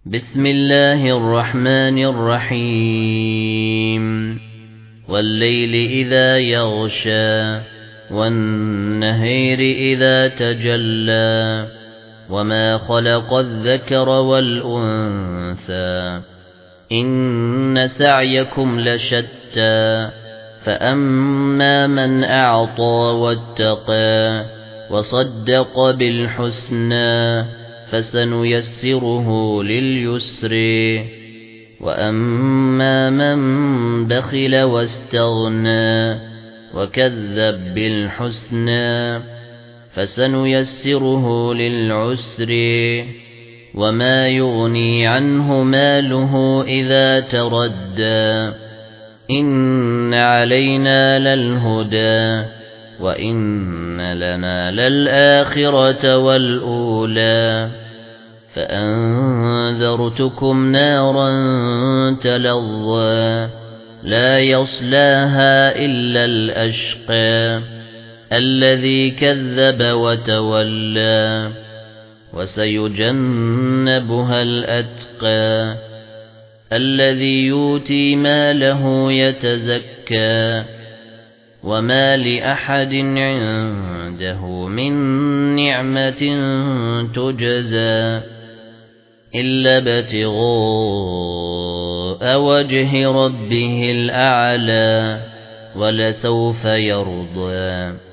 بسم الله الرحمن الرحيم والليل إذا يغشى والنهار إذا تجلى وما خلق الذكر والأنثى إن سعيكم لشتى فأما من أعطى واتقى وصدق بالحسنى فسنيسره لليسر وأما من بخل واستغنى وكذب بالحسنى فسنيسره للعسر وما يغني عنه ماله إذا تردى إن علينا للهدى وإن لنا للآخرة والأولى فأنذرتكم نارا تلظى لا يصلاها إلا الأشقى الذي كذب وتولى وسيجنبها الأتقى الذي يؤتي ماله يتزكى وما لأحد عنده من نعمة تجزى إلا ابتغاء وجه ربه الأعلى ولسوف يرضى